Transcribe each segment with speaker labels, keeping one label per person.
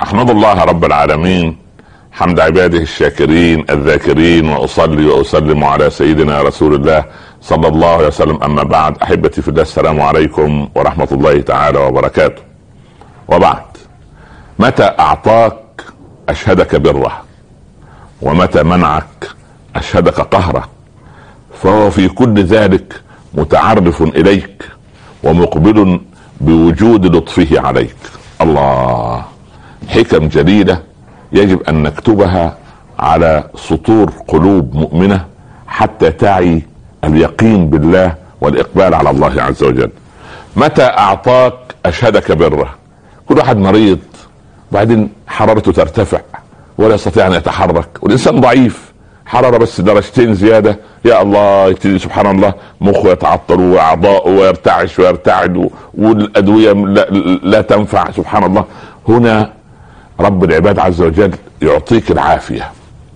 Speaker 1: أحمد الله رب العالمين حمد عباده الشاكرين الذاكرين، وأصلي وأسلم على سيدنا رسول الله صلى الله عليه وسلم. أما بعد، أحبتي في الله، السلام عليكم ورحمة الله تعالى وبركاته. وبعد، متى أعطاك أشهدك بره، ومتى منعك أشهدك قهره، فهو في كل ذلك متعرف إليك ومقبل بوجود لطفه عليك. الله، حكم جليلة يجب أن نكتبها على سطور قلوب مؤمنة حتى تعي اليقين بالله والإقبال على الله عز وجل. متى أعطاك أشهدك بره. كل واحد مريض، وبعدين حرارته ترتفع ولا يستطيع أن يتحرك، والإنسان ضعيف، حرارة بس درجتين زيادة، يا الله، يبتدي سبحان الله مخه يتعطل وأعضاؤه ويرتعش ويرتعد، والأدوية لا تنفع. سبحان الله، هنا رب العباد عز وجل يعطيك العافية،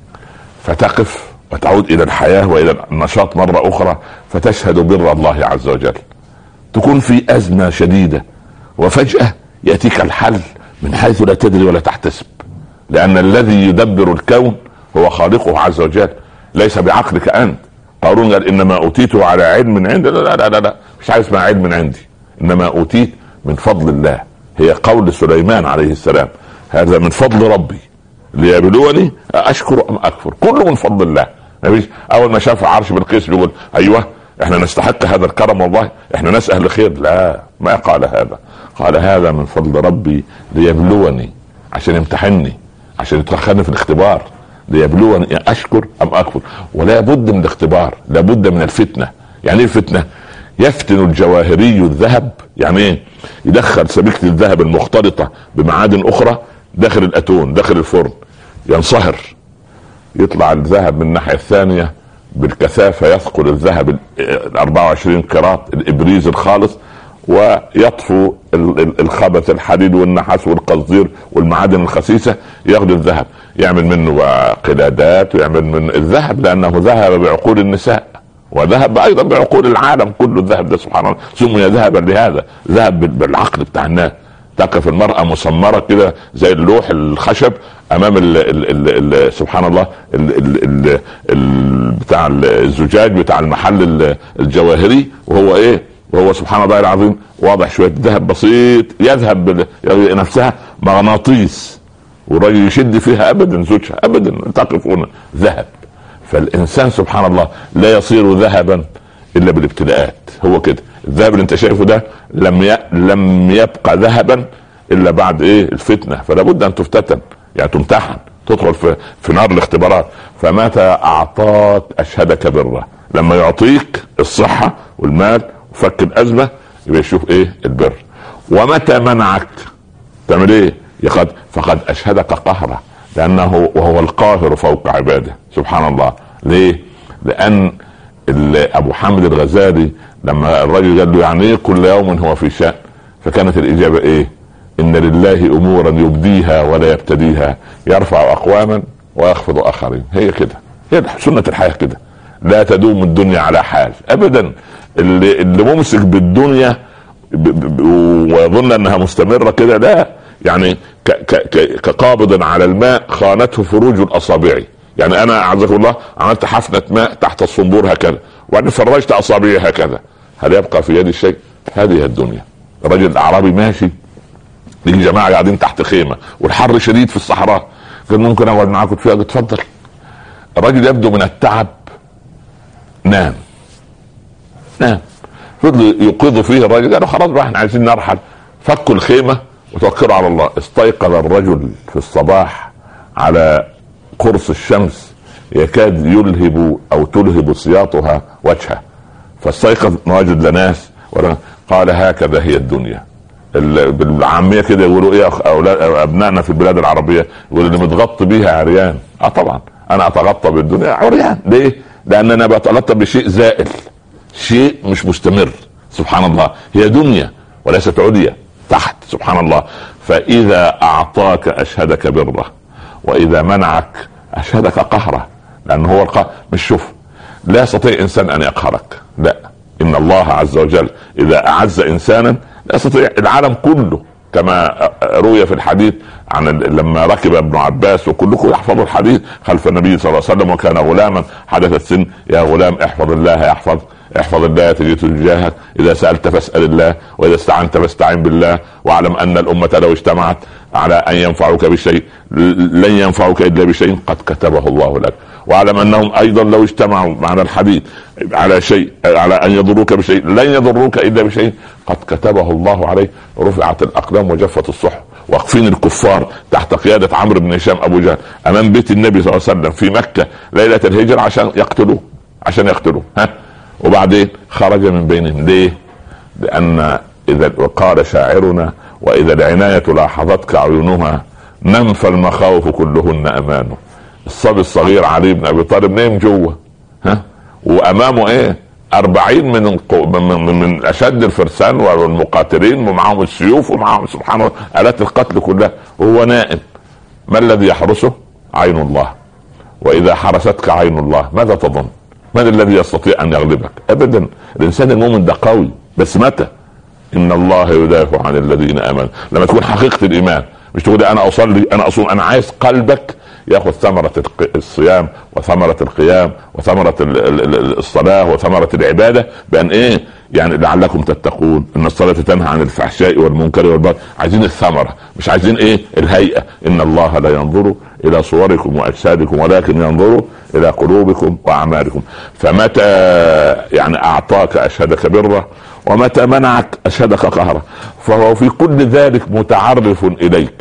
Speaker 1: فتقف وتعود إلى الحياة وإلى النشاط مرة أخرى، فتشهد بر الله عز وجل. تكون في أزمة شديدة وفجأة يأتيك الحل من حيث لا تدري ولا تحتسب، لأن الذي يدبر الكون هو خالقه عز وجل، ليس بعقلك أنت. قارون قال إنما أوتيته على علم عندي. لا لا لا لا، مش عايز اسمها علم عندي، إنما أوتيت من فضل الله. هي قول سليمان عليه السلام: هذا من فضل ربي ليبلوني أشكر أم أكفر. كله من فضل الله. أول ما شاف عرش بالقيس يقول: أيوه، احنا نستحق هذا الكرم، والله احنا ناس أهل خير. لا، ما قال هذا، قال هذا من فضل ربي ليبلوني، عشان يمتحني، عشان يدخلني في الاختبار، ليبلوني أشكر أم أكفر. ولا بد من الاختبار، لا بد من الفتنة. يعني ايه الفتنة؟ يفتن الجواهري الذهب، يعني ايه؟ يدخل سبيكة الذهب المختلطة بمعادن أخرى داخل الأتون، داخل الفرن، ينصهر، يطلع الذهب من الناحية الثانية بالكثافة، يثقل الذهب 24 قيراط الإبريز الخالص، ويطفو الخبث الحديد والنحاس والقصدير والمعادن الخسيسة، ياخذ الذهب يعمل منه قلادات، ويعمل منه الذهب، لأنه ذهب بعقول النساء، وذهب أيضا بعقول العالم كله. الذهب ده سبحان الله سمي ذهبا لهذا، ذهب بالعقل بتاع الناس. تقف المرأة مسمرة كده زي اللوح الخشب أمام ال سبحان الله بتاع الزجاج بتاع المحل الجواهري، وهو إيه؟ وهو سبحان الله العظيم واضح شوية ذهب بسيط، يذهب نفسها مغناطيس، والرجل يشد فيها أبدا زوجها أبدا، تقف هنا ذهب. فالإنسان سبحان الله لا يصير ذهبا إلا بالابتلاءات. هو كده، الذهب اللي انت شايفه ده لم يبقى ذهبا إلا بعد إيه؟ الفتنة. فلا بد أن تفتتن، يعني تمتحن، تدخل في نار الاختبارات. فمتى أعطاك أشهدك بره، لما يعطيك الصحة والمال وفك الأزمة يبقى يشوف إيه؟ البر. ومتى منعك تعمل إيه؟ فقد أشهدك قهره، لأنه وهو القاهر فوق عباده. سبحان الله. ليه؟ لأن أبو حامد الغزالي لما الرجل قال له يعني إيه كل يوم هو في شأن، فكانت الإجابة إيه؟ إن لله أمورا يبديها ولا يبتديها، يرفع أقواما ويخفض آخرين. هي كده، هي سنة الحياة كده، لا تدوم الدنيا على حال أبدا. اللي ممسك بالدنيا ويظن أنها مستمرة كده، لا، يعني كقابض على الماء خانته فروج الأصابع. يعني أنا أعزكم الله عملت حفنة ماء تحت الصنبور هكذا، وبعدين فرجت أصابعي هكذا، هل يبقى في يدي شيء؟ هذه الدنيا. الرجل الأعرابي ماشي، يجي جماعة قاعدين تحت خيمة والحر شديد في الصحراء، قال ممكن أقعد معاكم فيها؟ اتفضل. الرجل يبدو من التعب نام، فضل يوقظوا فيه الرجل، قالوا خلاص بقى احنا عايزين نرحل، فكوا الخيمة وتوكلوا على الله. استيقظ الرجل في الصباح على قرص الشمس يكاد يلهب أو تلهب سياطها وجهه، فاستيقظ نواجد لناس، قال هكذا هي الدنيا. بالعامية كده يقولوا ايه أولاد أبنائنا في البلاد العربية، يقولوا اللي متغطي بيها عريان. طبعا أنا أتغطى بالدنيا عريان. ليه؟ لأن أنا بتغطى بشيء زائل، شيء مش مستمر. سبحان الله، هي دنيا وليست عليا تحت. سبحان الله. فإذا أعطاك أشهدك بره، وإذا منعك أشهدك قهره، لأنه هو القهر. مش شوف، لا يستطيع إنسان أن يقهرك، لا، إن الله عز وجل إذا أعز إنسانا لا يستطيع العالم كله، كما روي في الحديث لما ركب ابن عباس، وكلكم يحفظوا الحديث خلف النبي صلى الله عليه وسلم، وكان غلاما حدث السن: يا غلام احفظ الله احفظ الله تجد تجاهك، اذا سألت فاسأل الله، واذا استعنت فاستعن بالله، واعلم ان الامة لو اجتمعت على ان ينفعوك بشيء لن ينفعوك الا بشيء قد كتبه الله لك، واعلم انهم ايضا لو اجتمعوا معنى الحديث على شيء، على ان يضروك بشيء لن يضروك الا بشيء قد كتبه الله عليك. رفعت الاقلام وجفت الصحف. واقفين الكفار تحت قيادة عمرو بن هشام ابو جهل امام بيت النبي صلى الله عليه وسلم في مكة ليلة الهجرة عشان يقتلوه. وبعدين خرج من بينهم. ليه؟ لان اذا قال شاعرنا: واذا العناية لاحظتك عيونها نم فالمخاوف كلهن امانه. الصبي الصغير علي بن ابي طالب نام جوه، وامامه 40 من اشد الفرسان والمقاتلين، ومعهم السيوف ومعهم سبحان الله آلات القتل كلها، وهو نائم. ما الذي يحرسه؟ عين الله. واذا حرستك عين الله ماذا تظن؟ من الذي يستطيع ان يغلبك؟ ابدا. الانسان المؤمن ده قوي، بس متى؟ ان الله يدافع عن الذين امنوا. لما تكون حقيقة الايمان، مش تقول انا اصلي انا اصوم، انا عايز قلبك ياخذ ثمرة الصيام وثمرة القيام وثمرة الصلاة وثمرة العبادة، بان يعني لعلكم تتقون، ان الصلاة تنهى عن الفحشاء والمنكر والبغي. عايزين الثمرة، مش عايزين الهيئة. ان الله لا ينظر الى صوركم واجسادكم ولكن ينظر الى قلوبكم واعمالكم. فمتى يعني اعطاك اشهدك بره، ومتى منعك اشهدك قهره، فهو في كل ذلك متعرف اليك،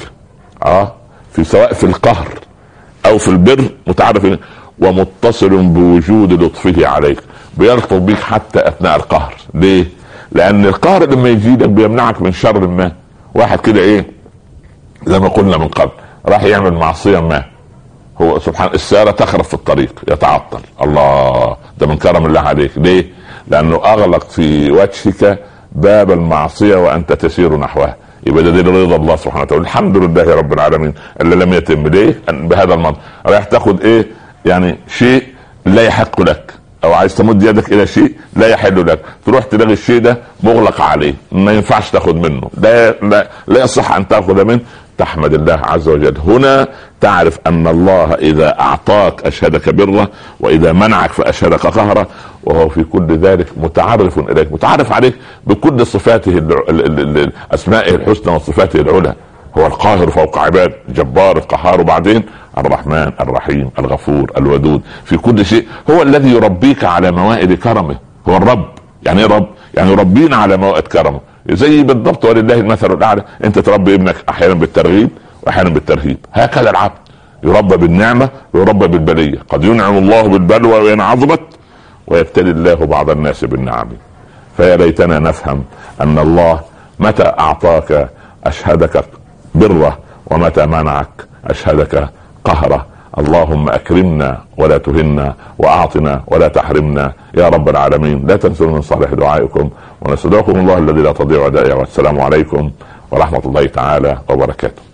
Speaker 1: في سواء في القهر او في البر متعرف إليك، ومتصل بوجود لطفه عليك، بيلطف بيك حتى اثناء القهر. ليه؟ لان القهر لما يجيلك بيمنعك من شر ما. واحد كده زي ما قلنا من قبل، راح يعمل معصية ما، هو سبحان السيارة تخرف في الطريق يتعطل، الله ده من كرم الله عليك. ليه؟ لانه اغلق في وجهك باب المعصية وانت تسير نحوها. يبقى ده رضا الله سبحانه وتعالى. الحمد لله رب العالمين اللي لم يتم. ليه؟ بهذا المنطق رايح تاخد يعني شيء لا يحق لك، او عايز تمد يدك الى شيء لا يحل لك، تروح تلاقي الشيء ده مغلق عليه، ما ينفعش تاخد منه، لا يصح ان تاخذ منه. تحمد الله عز وجل. هنا تعرف ان الله اذا اعطاك اشهدك بره، واذا منعك فاشهدك قهره، وهو في كل ذلك متعرف اليك، متعرف عليك بكل صفاته اسمائه الحسنى وصفاته العلى. هو القاهر فوق عباد، جبار القهار، وبعدين الرحمن الرحيم الغفور الودود في كل شيء. هو الذي يربيك على موائد كرمه. هو الرب. يعني ايه رب؟ يعني يربينا على موائد كرمه، زي بالضبط ولله المثل الاعلى. انت تربي ابنك احيانا بالترغيب واحيانا بالترهيب. هكذا العبد يربى بالنعمه ويربى بالبليه. قد ينعم الله بالبلوى وان عظمت، ويبتلي الله بعض الناس بالنعم. فيا ليتنا نفهم ان الله متى اعطاك اشهدك بره، ومتى منعك اشهدك قهره. اللهم اكرمنا ولا تهنا، واعطنا ولا تحرمنا يا رب العالمين. لا تنسوا من صالح دعائكم، ونستودعكم الله الذي لا تضيع ودائعه. والسلام عليكم ورحمة الله تعالى وبركاته.